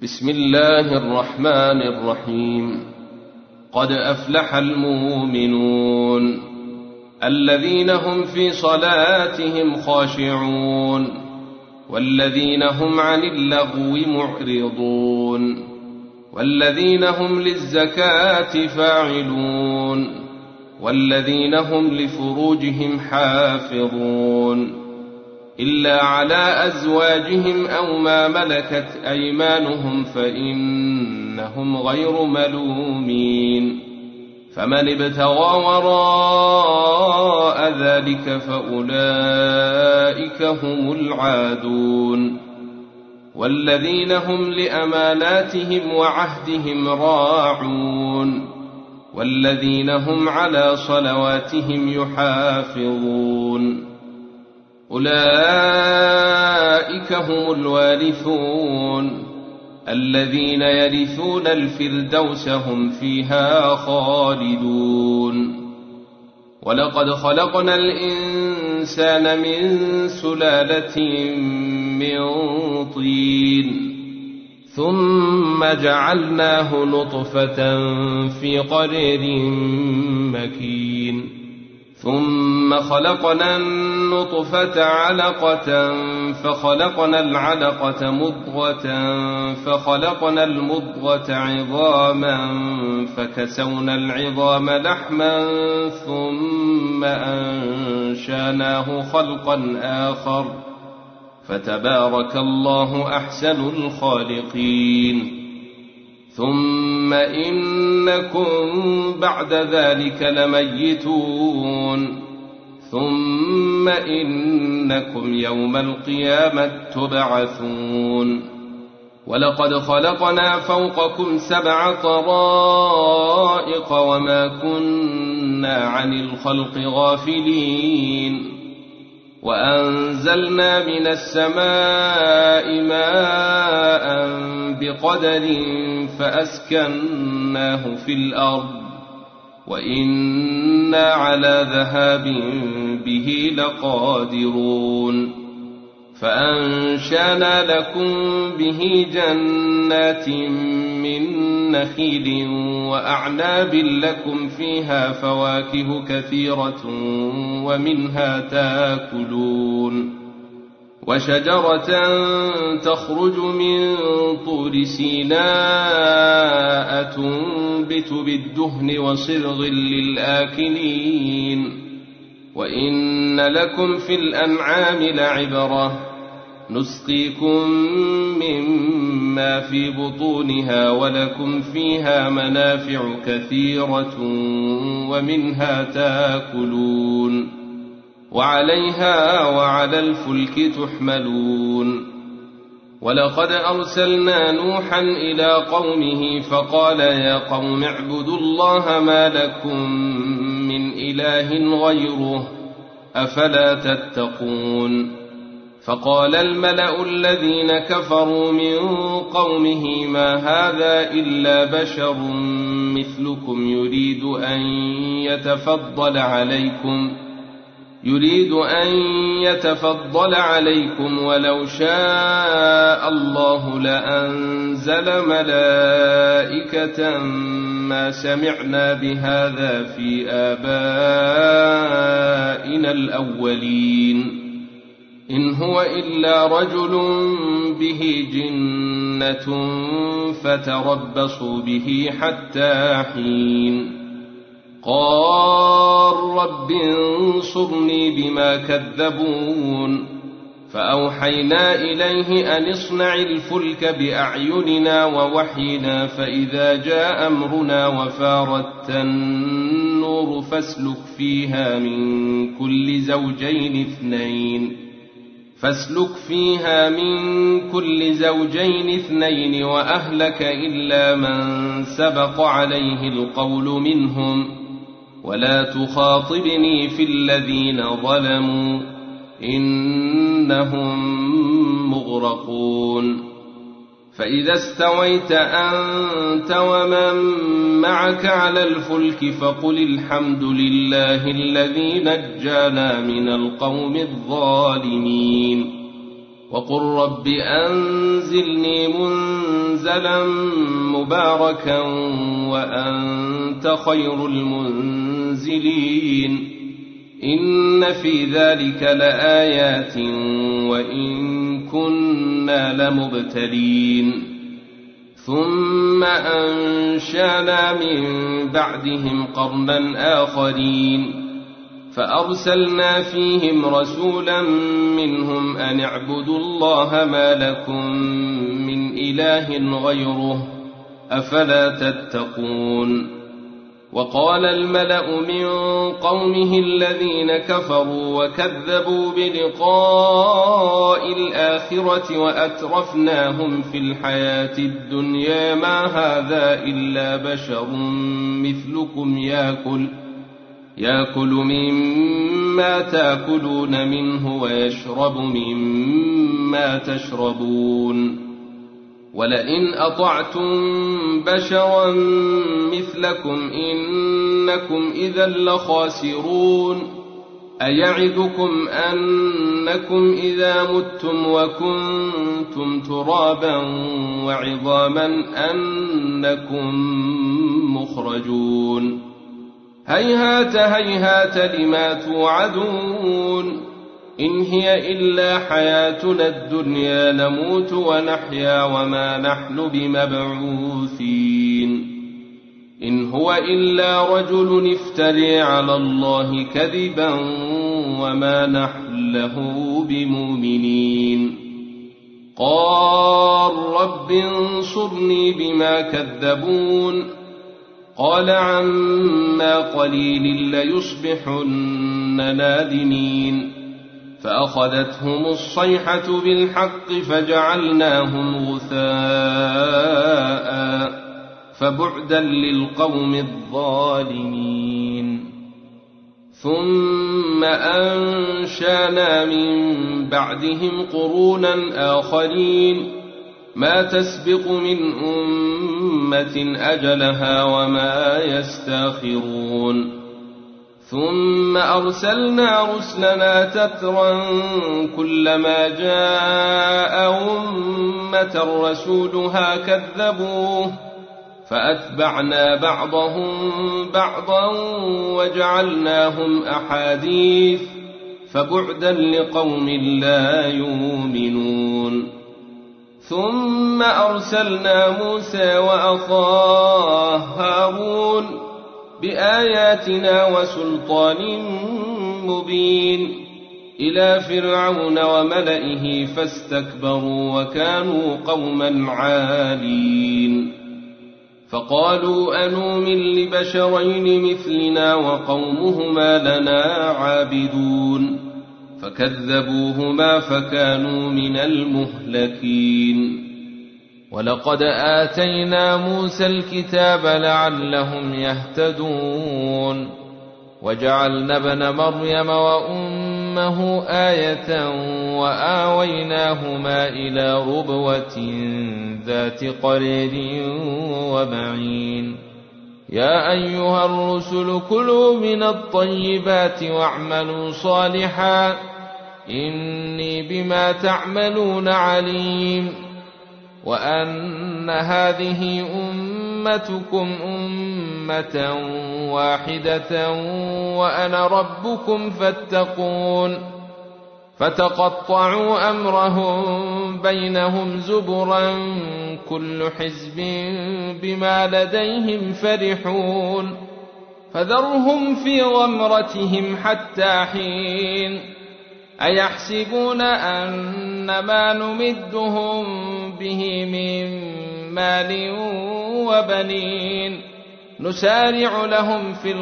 بسم الله الرحمن الرحيم. قد أفلح المؤمنون الذين هم في صلاتهم خاشعون والذين هم عن اللغو معرضون والذين هم للزكاة فاعلون والذين هم لفروجهم حافظون إلا على أزواجهم أو ما ملكت أيمانهم فإنهم غير ملومين. فمن ابتغى وراء ذلك فأولئك هم العادون. والذين هم لأماناتهم وعهدهم راعون والذين هم على صلواتهم يحافظون. أولئك هم الوارثون الذين يرثون الفردوس هم فيها خالدون. ولقد خلقنا الإنسان من سلالة من طين ثم جعلناه نطفة في قرير مكين ثم خلقنا النطفة علقة فخلقنا العلقة مضغة فخلقنا المضغة عظاما فكسونا العظام لحما ثم أنشأناه خلقا آخر فتبارك الله أحسن الخالقين. ثم إنكم بعد ذلك لميتون ثم إنكم يوم القيامة تبعثون. ولقد خلقنا فوقكم 7 طرائق وما كنا عن الخلق غافلين وأنزلنا من السماء ماء بقدر فأسكناه في الأرض وإنا على ذهاب به لقادرون. فأنشأنا لكم به جنات من نخيل وأعناب لكم فيها فواكه كثيرة ومنها تاكلون. وشجرة تخرج من طور سيناء تنبت بالدهن وصرغ للآكلين. وإن لكم في الأنعام لعبرة نسقيكم مما في بطونها ولكم فيها منافع كثيرة ومنها تاكلون وعليها وعلى الفلك تحملون. ولقد أرسلنا نوحا إلى قومه فقال يا قوم اعبدوا الله ما لكم من إله غيره أفلا تتقون. فقال الملأ الذين كفروا من قومه ما هذا إلا بشر مثلكم يريد أن يتفضل عليكم ولو شاء الله لأنزل ملائكة ما سمعنا بهذا في آبائنا الأولين إن هو إلا رجل به جنة فتربصوا به حتى حين. قال رب انصرني بما كذبون. فأوحينا إليه أن اصنع الفلك بأعيننا ووحينا فإذا جاء أمرنا وفارت النور فاسلك فيها من كل زوجين 2 وأهلك إلا من سبق عليه القول منهم ولا تخاطبني في الذين ظلموا إنهم مغرقون. فإذا استويت أنت ومن معك على الفلك فقل الحمد لله الذي نجانا من القوم الظالمين وقل رب أنزلني منزلا منزلا مباركا وأنت خير المنزلين إن في ذلك لآيات وإن كنا لمبتلين ثم أنشأنا من بعدهم قرنا آخرين فأرسلنا فيهم رسولا منهم أن اعبدوا الله ما لكم من إله غيره أفلا تتقون وقال الملأ من قومه الذين كفروا وكذبوا بلقاء الآخرة وأترفناهم في الحياة الدنيا ما هذا إلا بشر مثلكم يأكل مما تأكلون منه ويشرب مما تشربون ولئن أطعتم بشرا مثلكم إنكم إذا لخاسرون أيعدكم أنكم إذا متم وكنتم ترابا وعظاما أنكم مخرجون هيهات هيهات لما توعدون إن هي إلا حياتنا الدنيا نموت ونحيا وما نحن بمبعوثين إن هو إلا رجل افتري على الله كذبا وما نحن له بمؤمنين قال رب انصرني بما كذبون قال عما قليل ليصبحن نادمين فأخذتهم الصيحة بالحق فجعلناهم غثاء فبعدا للقوم الظالمين ثم أنشأنا من بعدهم قرونا آخرين ما تسبق من أمة أجلها وما يستاخرون ثم أرسلنا رسلنا تترا كلما جاء أمة رسولها كذبوه فأتبعنا بعضهم بعضا وجعلناهم أحاديث فبعدا لقوم لا يؤمنون ثم أرسلنا موسى وأخاه هارون بآياتنا وسلطان مبين إلى فرعون وملئه فاستكبروا وكانوا قوما عالين فقالوا أنؤمن لبشرين مثلنا وقومهما لنا عابدون فكذبوهما فكانوا من المهلكين ولقد آتينا موسى الكتاب لعلهم يهتدون وجعلنا ابن مريم وأمه آية وآويناهما إلى ربوة ذات قرير ومعين يا أيها الرسل كلوا من الطيبات واعملوا صالحا إني بما تعملون عليم وأن هذه أمتكم أمة واحدة وأنا ربكم فاتقون فتقطعوا أمرهم بينهم زبرا كل حزب بما لديهم فرحون فذرهم في غمرتهم حتى حين أيحسبون أن ما نمدهم به من مال وبنين نسارع لهم في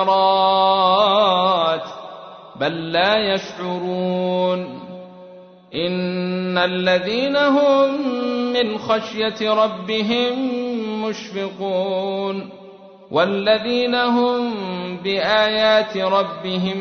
الخيرات بل لا يشعرون إن الذين هم من خشية ربهم مشفقون والذين هم بآيات ربهم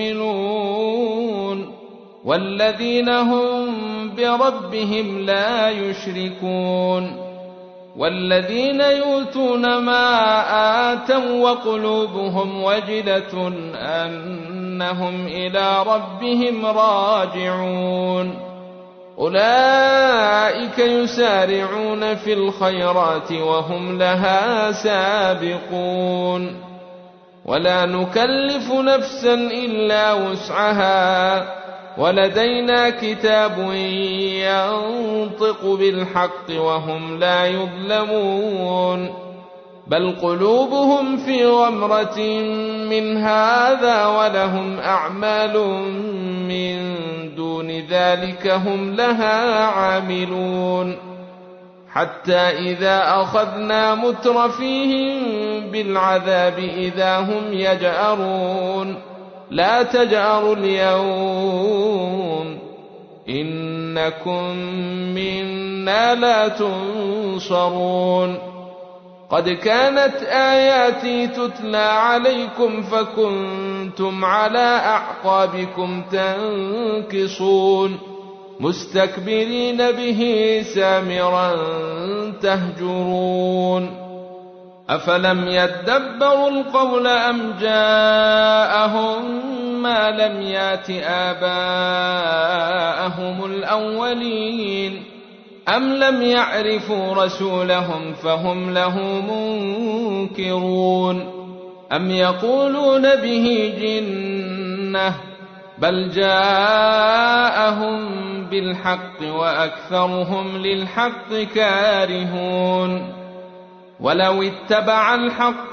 يؤمنون والذين هم بربهم لا يشركون والذين يؤتون ما آتوا وقلوبهم وجلة أنهم إلى ربهم راجعون أولئك يسارعون في الخيرات وهم لها سابقون ولا نكلف نفسا إلا وسعها ولدينا كتاب ينطق بالحق وهم لا يظلمون بل قلوبهم في غمرة من هذا ولهم أعمال من دون ذلك هم لها عاملون حتى إذا أخذنا مترفيهم بالعذاب إذا هم يجأرون لا تجأروا اليوم إنكم منا لا تنصرون قد كانت آياتي تتلى عليكم فكنتم على أعقابكم تنكصون مستكبرين به سامرا تهجرون أفلم يدبروا القول أم جاءهم ما لم يات آباءهم الأولين أم لم يعرفوا رسولهم فهم له منكرون أم يقولون به جنة بل جاءهم بالحق وأكثرهم للحق كارهون ولو اتبع الحق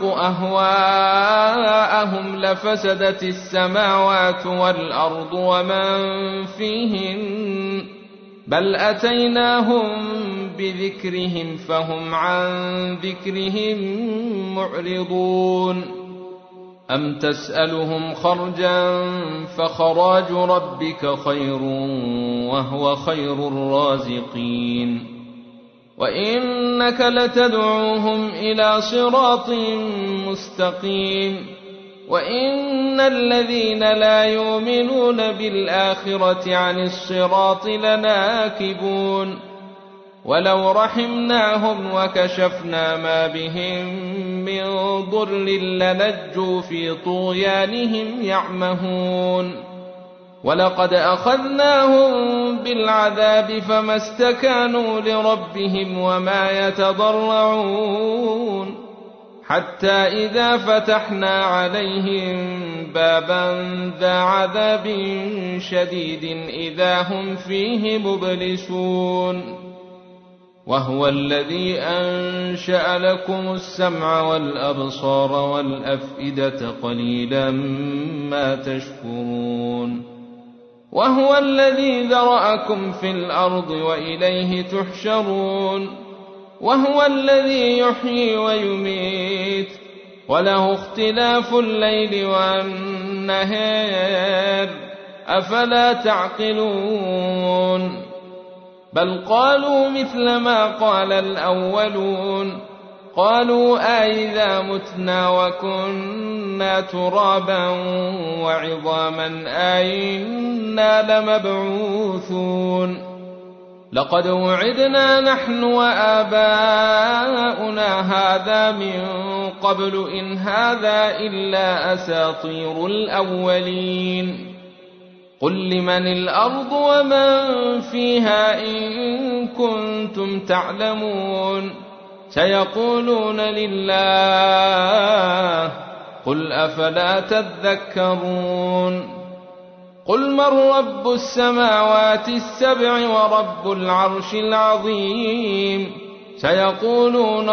أهواءهم لفسدت السماوات والأرض ومن فيهن بل أتيناهم بذكرهم فهم عن ذكرهم معرضون أم تسألهم خرجا فخراج ربك خير وهو خير الرازقين وإنك لتدعوهم إلى صراط مستقيم وإن الذين لا يؤمنون بالآخرة عن الصراط لناكبون ولو رحمناهم وكشفنا ما بهم من ضر لنجوا في طغيانهم يعمهون ولقد أخذناهم بالعذاب فما استكانوا لربهم وما يتضرعون حتى إذا فتحنا عليهم بابا ذا عذاب شديد إذا هم فيه مبلسون وهو الذي أنشأ لكم السمع والأبصار والأفئدة قليلا ما تشكرون وهو الذي ذرأكم في الأرض وإليه تحشرون وهو الذي يحيي ويميت وله اختلاف الليل والنهار أفلا تعقلون بل قالوا مثل ما قال الأولون قالوا أئذا متنا وكنا ترابا وعظاما أئنا لمبعوثون لقد وعدنا نحن وآباؤنا هذا من قبل إن هذا إلا أساطير الأولين قل لمن الأرض ومن فيها إن كنتم تعلمون سيقولون لله قل أفلا تذكرون قل من رب السماوات السبع ورب العرش العظيم سيقولون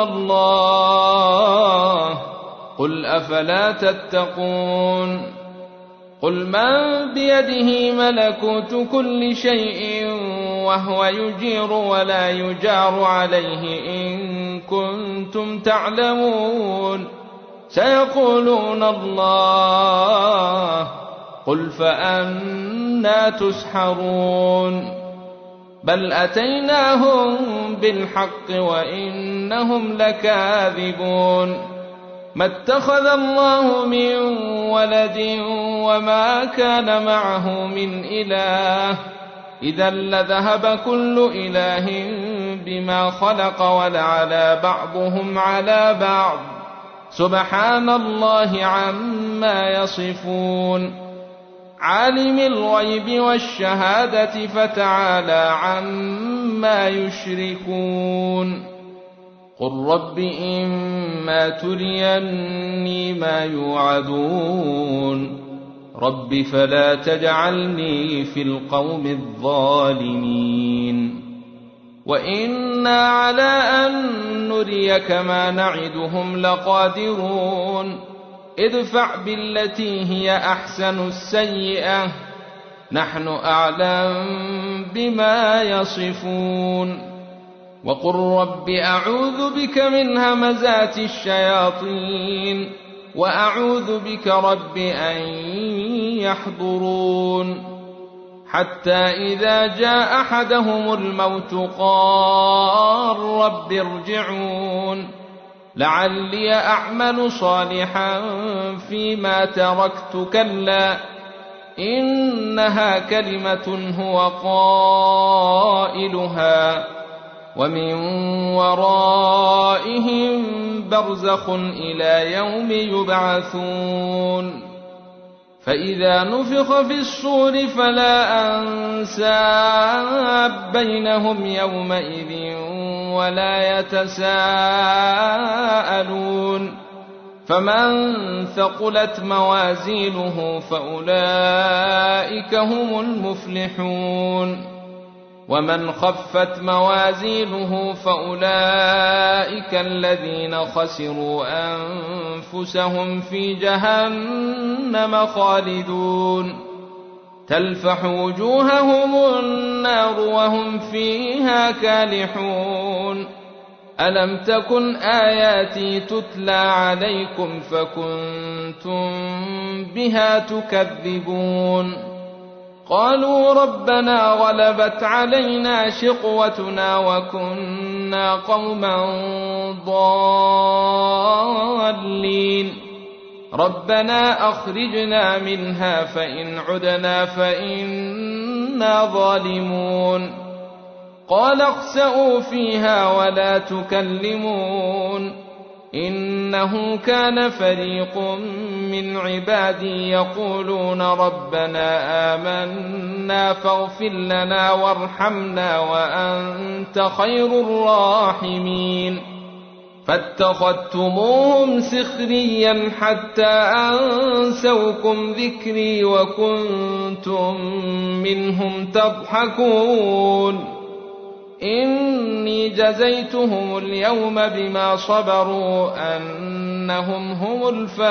الله قل أفلا تتقون قل من بيده ملكوت كل شيء وهو يجير ولا يجار عليه إن كنتم تعلمون سيقولون الله قل فأنا تسحرون بل أتيناهم بالحق وإنهم لكاذبون ما اتخذ الله من ولد وما كان معه من إله إذا لذهب كل إله بما خلق ولعلى بعضهم على بعض سبحان الله عما يصفون عالم الغيب والشهادة فتعالى عما يشركون قل رب إما تريني ما يوعدون رب فلا تجعلني في القوم الظالمين وإنا على أن نريك ما نعدهم لقادرون ادفع بالتي هي أحسن السيئة نحن أعلم بما يصفون وقل رب أعوذ بك من همزات الشياطين وأعوذ بك رب أن يحضرون حتى إذا جاء أحدهم الموت قال رب ارجعون لعلي أعمل صالحا فيما تركت كلا إنها كلمة هو قائلها ومن ورائهم برزخ إلى يوم يبعثون فإذا نفخ في الصور فلا أنساب بينهم يومئذ ولا يتساءلون فمن ثقلت موازينه فأولئك هم المفلحون ومن خفت موازينه فأولئك الذين خسروا أنفسهم في جهنم خالدون تلفح وجوههم النار وهم فيها كالحون ألم تكن آياتي تتلى عليكم فكنتم بها تكذبون قالوا ربنا غلبت علينا شقوتنا وكنا قوما ضالين ربنا أخرجنا منها فإن عدنا فإنا ظالمون قال اخسئوا فيها ولا تكلمون إنه كان فريق من عبادي يقولون ربنا آمنا فاغفر لنا وارحمنا وأنت خير الراحمين فاتخذتموهم سخريا حتى أنسوكم ذكري وكنتم منهم تضحكون إني جزيتهم اليوم بما صبروا أنهم هم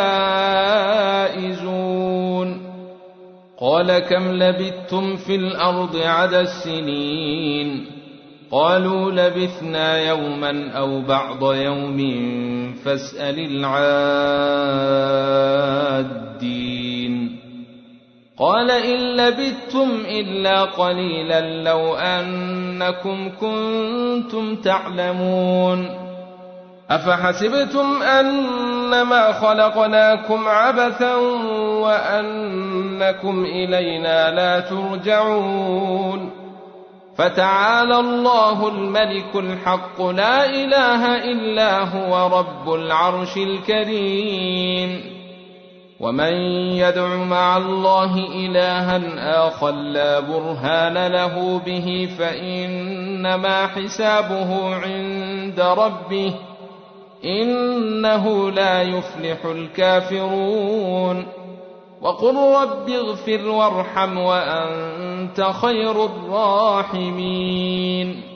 الفائزون قال كم لبثتم في الأرض عدد السنين قالوا لبثنا يوما أو بعض يوم فاسأل العادين قال إن لبثتم إلا قليلا لو أنكم كنتم تعلمون أفحسبتم أنما خلقناكم عبثا وأنكم إلينا لا ترجعون فتعالى الله الملك الحق لا إله إلا هو رب العرش الكريم ومن يدع مع الله إلها آخر لا برهان له به فإنما حسابه عند ربه إنه لا يفلح الكافرون وقل رب اغفر وارحم وأنت خير الراحمين